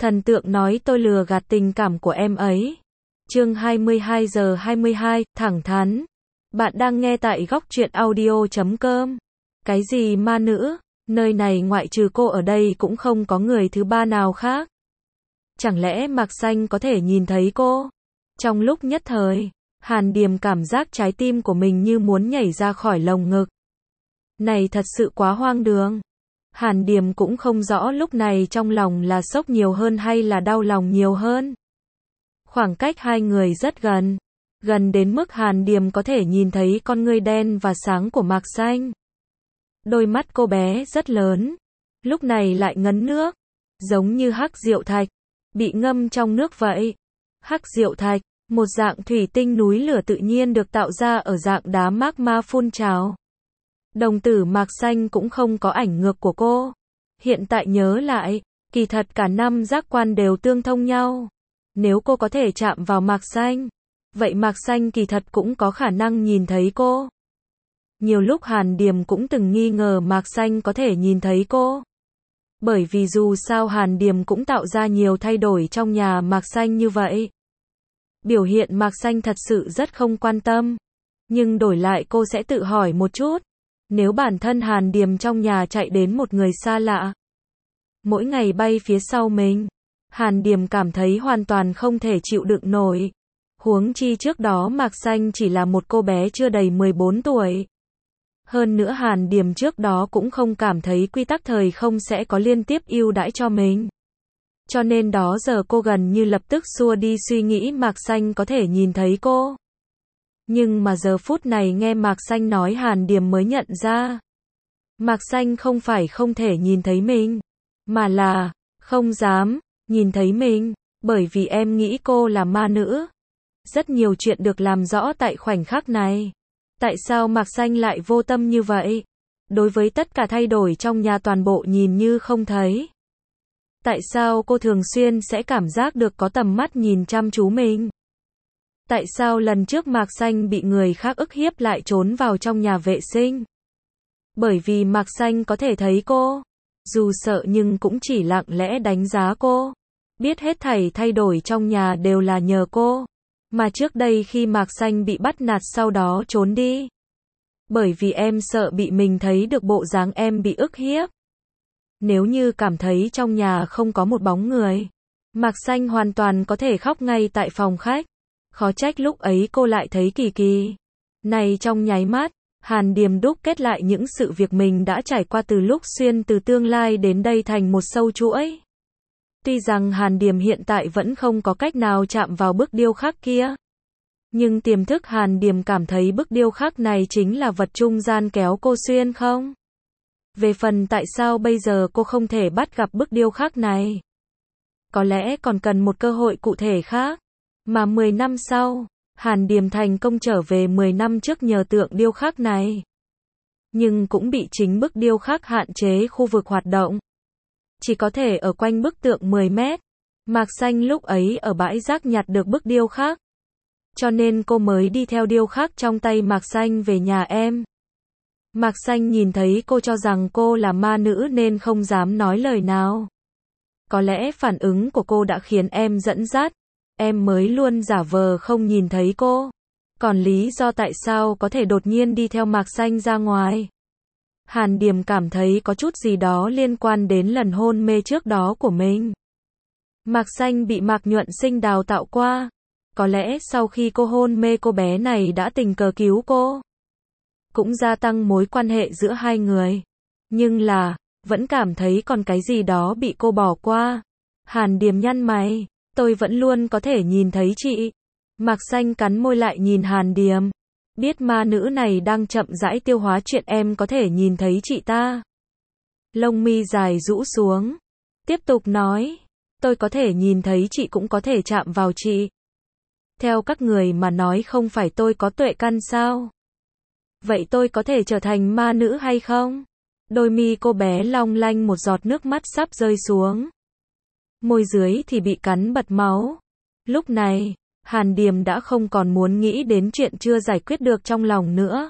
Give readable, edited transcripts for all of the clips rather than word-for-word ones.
Thần tượng nói tôi lừa gạt tình cảm của em ấy. Chương 22 giờ 22, thẳng thắn. Bạn đang nghe tại góc truyện audio.com. Cái gì ma nữ? Nơi này ngoại trừ cô ở đây cũng không có người thứ ba nào khác. Chẳng lẽ Mạc Xanh có thể nhìn thấy cô? Trong lúc nhất thời, Hàn Điềm cảm giác trái tim của mình như muốn nhảy ra khỏi lồng ngực. Này thật sự quá hoang đường. Hàn Điềm cũng không rõ lúc này trong lòng là sốc nhiều hơn hay là đau lòng nhiều hơn. Khoảng cách hai người rất gần. Gần đến mức Hàn Điềm có thể nhìn thấy con ngươi đen và sáng của Mạc Xanh. Đôi mắt cô bé rất lớn. Lúc này lại ngấn nước. Giống như hắc diệu thạch. Bị ngâm trong nước vậy. Hắc diệu thạch, một dạng thủy tinh núi lửa tự nhiên được tạo ra ở dạng đá magma phun trào. Đồng tử Mạc Xanh cũng không có ảnh ngược của cô. Hiện tại nhớ lại, kỳ thật cả năm giác quan đều tương thông nhau. Nếu cô có thể chạm vào Mạc Xanh, vậy Mạc Xanh kỳ thật cũng có khả năng nhìn thấy cô. Nhiều lúc Hàn Điềm cũng từng nghi ngờ Mạc Xanh có thể nhìn thấy cô. Bởi vì dù sao Hàn Điềm cũng tạo ra nhiều thay đổi trong nhà Mạc Xanh như vậy. Biểu hiện Mạc Xanh thật sự rất không quan tâm. Nhưng đổi lại cô sẽ tự hỏi một chút. Nếu bản thân Hàn Điềm trong nhà chạy đến một người xa lạ, mỗi ngày bay phía sau mình, Hàn Điềm cảm thấy hoàn toàn không thể chịu đựng nổi. Huống chi trước đó Mạc Xanh chỉ là một cô bé chưa đầy 14 tuổi. Hơn nữa Hàn Điềm trước đó cũng không cảm thấy quy tắc thời không sẽ có liên tiếp ưu đãi cho mình. Cho nên đó giờ cô gần như lập tức xua đi suy nghĩ Mạc Xanh có thể nhìn thấy cô. Nhưng mà giờ phút này nghe Mạc Xanh nói Hàn Điềm mới nhận ra. Mạc Xanh không phải không thể nhìn thấy mình, mà là không dám nhìn thấy mình, bởi vì em nghĩ cô là ma nữ. Rất nhiều chuyện được làm rõ tại khoảnh khắc này. Tại sao Mạc Xanh lại vô tâm như vậy? Đối với tất cả thay đổi trong nhà toàn bộ nhìn như không thấy. Tại sao cô thường xuyên sẽ cảm giác được có tầm mắt nhìn chăm chú mình? Tại sao lần trước Mạc Xanh bị người khác ức hiếp lại trốn vào trong nhà vệ sinh? Bởi vì Mạc Xanh có thể thấy cô. Dù sợ nhưng cũng chỉ lặng lẽ đánh giá cô. Biết hết thảy thay đổi trong nhà đều là nhờ cô. Mà trước đây khi Mạc Xanh bị bắt nạt sau đó trốn đi. Bởi vì em sợ bị mình thấy được bộ dáng em bị ức hiếp. Nếu như cảm thấy trong nhà không có một bóng người, Mạc Xanh hoàn toàn có thể khóc ngay tại phòng khách. Khó trách lúc ấy cô lại thấy kỳ kỳ. Này trong nháy mắt, Hàn Điềm đúc kết lại những sự việc mình đã trải qua từ lúc xuyên từ tương lai đến đây thành một sâu chuỗi. Tuy rằng Hàn Điềm hiện tại vẫn không có cách nào chạm vào bức điêu khắc kia. Nhưng tiềm thức Hàn Điềm cảm thấy bức điêu khắc này chính là vật trung gian kéo cô xuyên không? Về phần tại sao bây giờ cô không thể bắt gặp bức điêu khắc này? Có lẽ còn cần một cơ hội cụ thể khác. Mà 10 năm sau, Hàn Điềm thành công trở về 10 năm trước nhờ tượng điêu khắc này. Nhưng cũng bị chính bức điêu khắc hạn chế khu vực hoạt động. Chỉ có thể ở quanh bức tượng 10 mét. Mạc Xanh lúc ấy ở bãi rác nhặt được bức điêu khắc. Cho nên cô mới đi theo điêu khắc trong tay Mạc Xanh về nhà em. Mạc Xanh nhìn thấy cô cho rằng cô là ma nữ nên không dám nói lời nào. Có lẽ phản ứng của cô đã khiến em dẫn dắt. Em mới luôn giả vờ không nhìn thấy cô. Còn lý do tại sao có thể đột nhiên đi theo Mạc Xanh ra ngoài? Hàn Điềm cảm thấy có chút gì đó liên quan đến lần hôn mê trước đó của mình. Mạc Xanh bị Mạc Nhuận Sinh đào tạo qua. Có lẽ sau khi cô hôn mê cô bé này đã tình cờ cứu cô. Cũng gia tăng mối quan hệ giữa hai người. Nhưng là, vẫn cảm thấy còn cái gì đó bị cô bỏ qua. Hàn Điềm nhăn mày. Tôi vẫn luôn có thể nhìn thấy chị. Mạc Xanh cắn môi lại nhìn Hàn Điềm. Biết ma nữ này đang chậm rãi tiêu hóa chuyện em có thể nhìn thấy chị ta. Lông mi dài rũ xuống. Tiếp tục nói. Tôi có thể nhìn thấy chị cũng có thể chạm vào chị. Theo các người mà nói không phải tôi có tuệ căn sao? Vậy tôi có thể trở thành ma nữ hay không? Đôi mi cô bé long lanh một giọt nước mắt sắp rơi xuống. Môi dưới thì bị cắn bật máu. Lúc này, Hàn Điềm đã không còn muốn nghĩ đến chuyện chưa giải quyết được trong lòng nữa.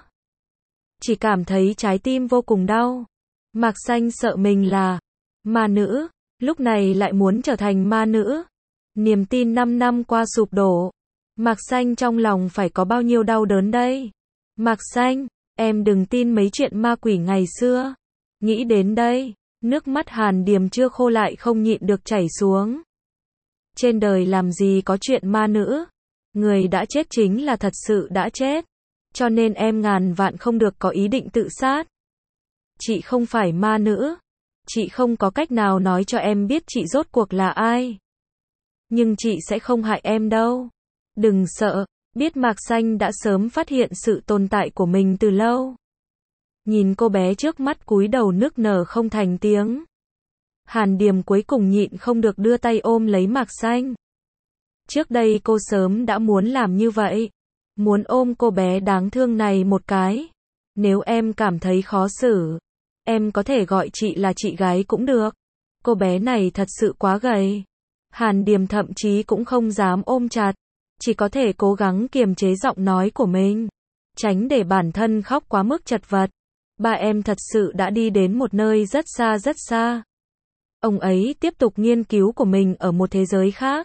Chỉ cảm thấy trái tim vô cùng đau. Mạc Xanh sợ mình là ma nữ. lúc này lại muốn trở thành ma nữ. Niềm tin 5 năm qua sụp đổ. Mạc Xanh trong lòng phải có bao nhiêu đau đớn đây. Mạc Xanh, em đừng tin mấy chuyện ma quỷ ngày xưa. Nghĩ đến đây, nước mắt Hàn Điềm chưa khô lại không nhịn được chảy xuống. Trên đời làm gì có chuyện ma nữ. Người đã chết chính là thật sự đã chết. Cho nên em ngàn vạn không được có ý định tự sát. Chị không phải ma nữ. Chị không có cách nào nói cho em biết chị rốt cuộc là ai. Nhưng chị sẽ không hại em đâu. Đừng sợ, biết Mạc Xanh đã sớm phát hiện sự tồn tại của mình từ lâu. Nhìn cô bé trước mắt cúi đầu nức nở không thành tiếng. Hàn Điềm cuối cùng nhịn không được đưa tay ôm lấy Mạc Xanh. Trước đây cô sớm đã muốn làm như vậy. Muốn ôm cô bé đáng thương này một cái. Nếu em cảm thấy khó xử, em có thể gọi chị là chị gái cũng được. Cô bé này thật sự quá gầy. Hàn Điềm thậm chí cũng không dám ôm chặt. Chỉ có thể cố gắng kiềm chế giọng nói của mình. Tránh để bản thân khóc quá mức chật vật. Ba em thật sự đã đi đến một nơi rất xa rất xa. Ông ấy tiếp tục nghiên cứu của mình ở một thế giới khác.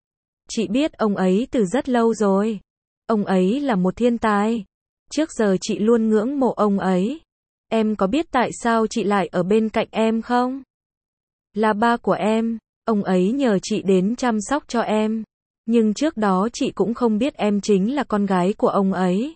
Chị biết ông ấy từ rất lâu rồi. Ông ấy là một thiên tài. Trước giờ chị luôn ngưỡng mộ ông ấy. Em có biết tại sao chị lại ở bên cạnh em không? Là ba của em. Ông ấy nhờ chị đến chăm sóc cho em. Nhưng trước đó chị cũng không biết em chính là con gái của ông ấy.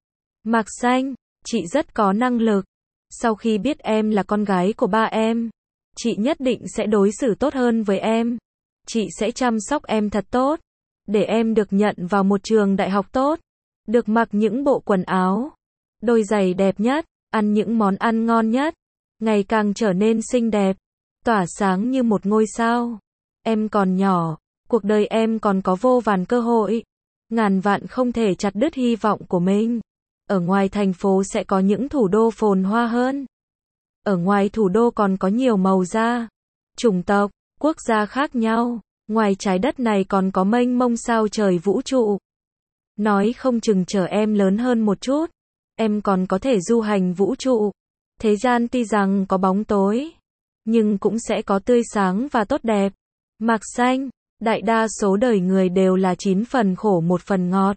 Mạc Xanh, chị rất có năng lực. Sau khi biết em là con gái của ba em, chị nhất định sẽ đối xử tốt hơn với em. Chị sẽ chăm sóc em thật tốt. Để em được nhận vào một trường đại học tốt. Được mặc những bộ quần áo, đôi giày đẹp nhất, ăn những món ăn ngon nhất. Ngày càng trở nên xinh đẹp, tỏa sáng như một ngôi sao. Em còn nhỏ, cuộc đời em còn có vô vàn cơ hội. Ngàn vạn không thể chặt đứt hy vọng của mình. Ở ngoài thành phố sẽ có những thủ đô phồn hoa hơn. Ở ngoài thủ đô còn có nhiều màu da, chủng tộc, quốc gia khác nhau. Ngoài trái đất này còn có mênh mông sao trời vũ trụ. Nói không chừng chờ em lớn hơn một chút, em còn có thể du hành vũ trụ. Thế gian tuy rằng có bóng tối, nhưng cũng sẽ có tươi sáng và tốt đẹp. Mạc Xanh, đại đa số đời người đều là 9 phần khổ 1 phần ngọt.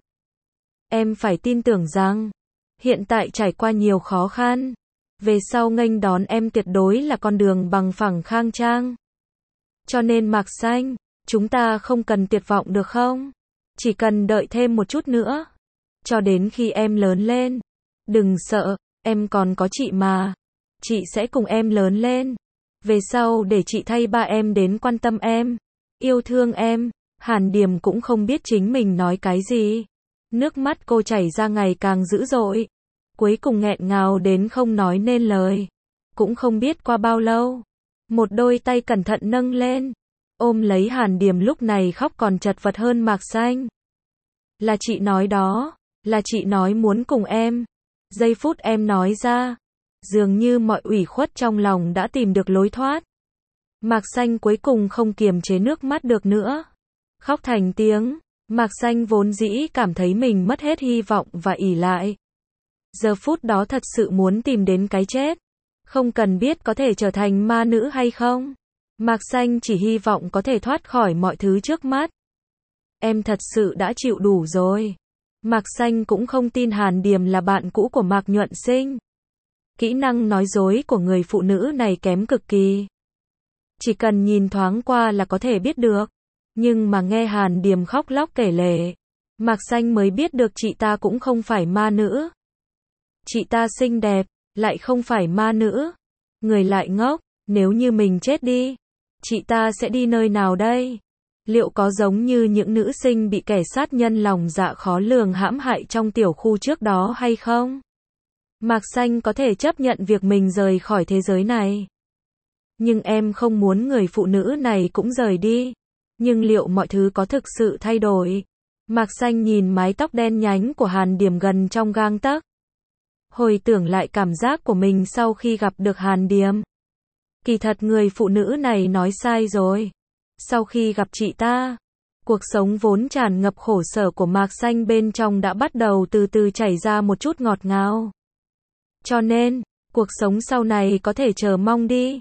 Em phải tin tưởng rằng, hiện tại trải qua nhiều khó khăn, về sau nghênh đón em tuyệt đối là con đường bằng phẳng khang trang. Cho nên Mạc Xanh, chúng ta không cần tuyệt vọng được không? Chỉ cần đợi thêm một chút nữa. Cho đến khi em lớn lên. Đừng sợ, em còn có chị mà. Chị sẽ cùng em lớn lên. Về sau để chị thay ba em đến quan tâm em. Yêu thương em. Hàn Điềm cũng không biết chính mình nói cái gì. Nước mắt cô chảy ra ngày càng dữ dội. Cuối cùng nghẹn ngào đến không nói nên lời. Cũng không biết qua bao lâu. Một đôi tay cẩn thận nâng lên. Ôm lấy Hàn Điềm lúc này khóc còn chật vật hơn Mạc Xanh. Là chị nói đó. Là chị nói muốn cùng em. Giây phút em nói ra. Dường như mọi ủy khuất trong lòng đã tìm được lối thoát. Mạc Xanh cuối cùng không kiềm chế nước mắt được nữa. Khóc thành tiếng. Mạc Xanh vốn dĩ cảm thấy mình mất hết hy vọng và ỷ lại. Giờ phút đó thật sự muốn tìm đến cái chết. Không cần biết có thể trở thành ma nữ hay không. Mạc Xanh chỉ hy vọng có thể thoát khỏi mọi thứ trước mắt. Em thật sự đã chịu đủ rồi. Mạc Xanh cũng không tin Hàn Điềm là bạn cũ của Mạc Nhuận Sinh. Kỹ năng nói dối của người phụ nữ này kém cực kỳ. Chỉ cần nhìn thoáng qua là có thể biết được. Nhưng mà nghe Hàn Điềm khóc lóc kể lể, Mạc Xanh mới biết được chị ta cũng không phải ma nữ. Chị ta xinh đẹp, lại không phải ma nữ. Người lại ngốc, nếu như mình chết đi, chị ta sẽ đi nơi nào đây? Liệu có giống như những nữ sinh bị kẻ sát nhân lòng dạ khó lường hãm hại trong tiểu khu trước đó hay không? Mạc Xanh có thể chấp nhận việc mình rời khỏi thế giới này. Nhưng em không muốn người phụ nữ này cũng rời đi. Nhưng liệu mọi thứ có thực sự thay đổi? Mạc Xanh nhìn mái tóc đen nhánh của Hàn Điềm gần trong gang tấc. Hồi tưởng lại cảm giác của mình sau khi gặp được Hàn Điềm. Kỳ thật người phụ nữ này nói sai rồi. Sau khi gặp chị ta, cuộc sống vốn tràn ngập khổ sở của Mạc Xanh bên trong đã bắt đầu từ từ chảy ra một chút ngọt ngào. Cho nên, cuộc sống sau này có thể chờ mong đi.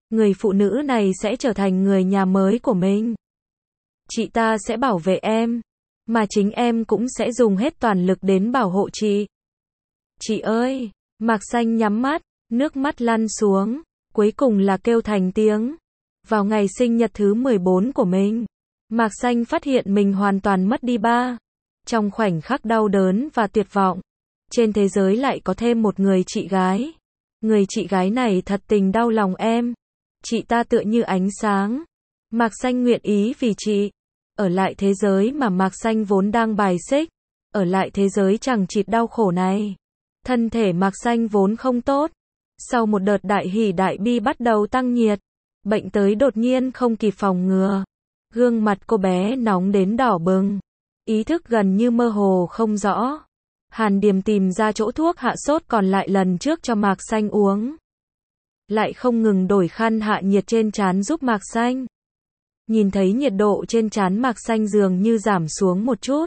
Người phụ nữ này sẽ trở thành người nhà mới của mình. Chị ta sẽ bảo vệ em, mà chính em cũng sẽ dùng hết toàn lực đến bảo hộ chị. Chị ơi, Mạc Xanh nhắm mắt, nước mắt lăn xuống, cuối cùng là kêu thành tiếng. Vào ngày sinh nhật thứ 14 của mình, Mạc Xanh phát hiện mình hoàn toàn mất đi ba. Trong khoảnh khắc đau đớn và tuyệt vọng, trên thế giới lại có thêm một người chị gái. Người chị gái này thật tình đau lòng em. Chị ta tựa như ánh sáng. Mạc Xanh nguyện ý vì chị ở lại thế giới mà Mạc Xanh vốn đang bài xích, ở lại thế giới chằng chịt đau khổ này. Thân thể Mạc Xanh vốn không tốt. Sau một đợt đại hỉ đại bi bắt đầu tăng nhiệt, bệnh tới đột nhiên không kịp phòng ngừa. Gương mặt cô bé nóng đến đỏ bừng, ý thức gần như mơ hồ không rõ. Hàn Điềm tìm ra chỗ thuốc hạ sốt còn lại lần trước cho Mạc Xanh uống. Lại không ngừng đổi khăn hạ nhiệt trên trán giúp Mạc Xanh. Nhìn thấy nhiệt độ trên trán Mạc Xanh dường như giảm xuống một chút.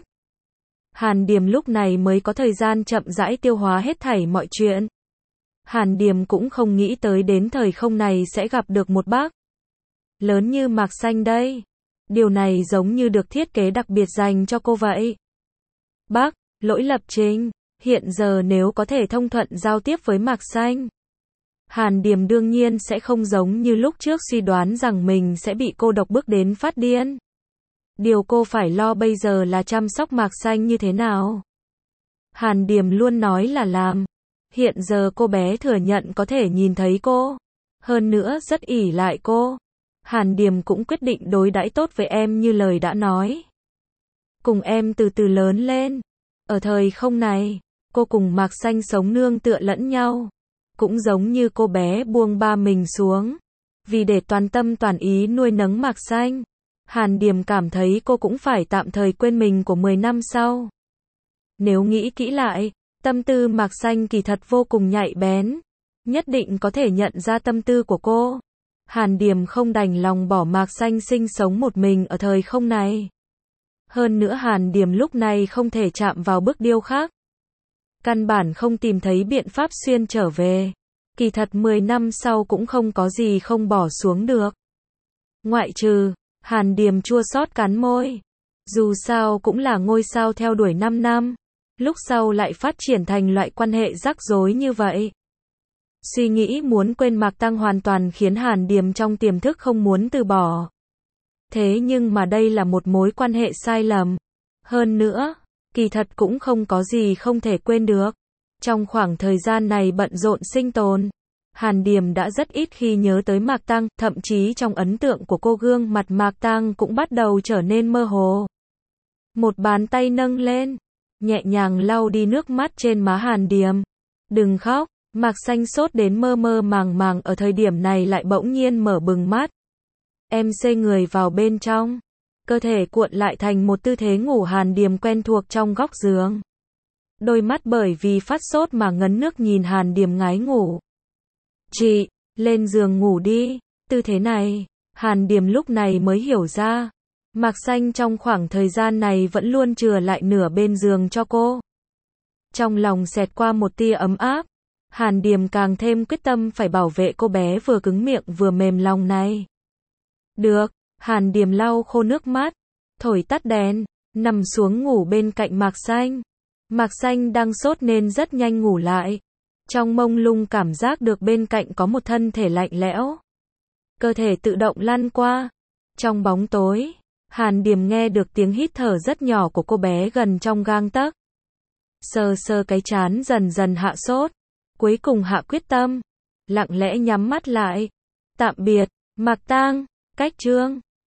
Hàn Điềm lúc này mới có thời gian chậm rãi tiêu hóa hết thảy mọi chuyện. Hàn Điềm cũng không nghĩ tới đến thời không này sẽ gặp được một bác lớn như Mạc Xanh đây. Điều này giống như được thiết kế đặc biệt dành cho cô vậy. Bác, Lỗi Lập Trình, hiện giờ nếu có thể thông thuận giao tiếp với Mạc Xanh, Hàn Điềm đương nhiên sẽ không giống như lúc trước suy đoán rằng mình sẽ bị cô độc bức đến phát điên. Điều cô phải lo bây giờ là chăm sóc Mạc Xanh như thế nào. Hàn Điềm luôn nói là làm. Hiện giờ cô bé thừa nhận có thể nhìn thấy cô. Hơn nữa rất ỷ lại cô. Hàn Điềm cũng quyết định đối đãi tốt với em như lời đã nói. Cùng em từ từ lớn lên. Ở thời không này, cô cùng Mạc Xanh sống nương tựa lẫn nhau. Cũng giống như cô bé buông ba mình xuống. Vì để toàn tâm toàn ý nuôi nấng Mạc Xanh, Hàn Điềm cảm thấy cô cũng phải tạm thời quên mình của 10 năm sau. Nếu nghĩ kỹ lại, tâm tư Mạc Xanh kỳ thật vô cùng nhạy bén. Nhất định có thể nhận ra tâm tư của cô. Hàn Điềm không đành lòng bỏ Mạc Xanh sinh sống một mình ở thời không này. Hơn nữa Hàn Điềm lúc này không thể chạm vào bức điêu khắc. Căn bản không tìm thấy biện pháp xuyên trở về. Kỳ thật 10 năm sau cũng không có gì không bỏ xuống được. Ngoại trừ, Hàn Điềm chua xót cắn môi. Dù sao cũng là ngôi sao theo đuổi 5 năm. Lúc sau lại phát triển thành loại quan hệ rắc rối như vậy. Suy nghĩ muốn quên Mạc Tăng hoàn toàn khiến Hàn Điềm trong tiềm thức không muốn từ bỏ. Thế nhưng mà đây là một mối quan hệ sai lầm. Hơn nữa, kỳ thật cũng không có gì không thể quên được. Trong khoảng thời gian này bận rộn sinh tồn, Hàn Điềm đã rất ít khi nhớ tới Mạc Tăng, thậm chí trong ấn tượng của cô gương mặt Mạc Tăng cũng bắt đầu trở nên mơ hồ. Một bàn tay nâng lên, nhẹ nhàng lau đi nước mắt trên má Hàn Điềm. Đừng khóc. Mạc Xanh sốt đến mơ mơ màng màng ở thời điểm này lại bỗng nhiên mở bừng mắt. Em xê người vào bên trong. Cơ thể cuộn lại thành một tư thế ngủ Hàn Điềm quen thuộc trong góc giường. Đôi mắt bởi vì phát sốt mà ngấn nước nhìn Hàn Điềm ngái ngủ. Chị, lên giường ngủ đi. Tư thế này, Hàn Điềm lúc này mới hiểu ra. Mạc Xanh trong khoảng thời gian này vẫn luôn chừa lại nửa bên giường cho cô. Trong lòng xẹt qua một tia ấm áp. Hàn Điềm càng thêm quyết tâm phải bảo vệ cô bé vừa cứng miệng vừa mềm lòng này. Được, Hàn Điềm lau khô nước mắt, thổi tắt đèn, nằm xuống ngủ bên cạnh Mạc Xanh. Mạc Xanh đang sốt nên rất nhanh ngủ lại. Trong mông lung cảm giác được bên cạnh có một thân thể lạnh lẽo. Cơ thể tự động lăn qua. Trong bóng tối, Hàn Điềm nghe được tiếng hít thở rất nhỏ của cô bé gần trong gang tấc. Sờ sờ cái trán dần dần hạ sốt. Cuối cùng hạ quyết tâm, lặng lẽ nhắm mắt lại. Tạm biệt, Mạc Tang, cách chương.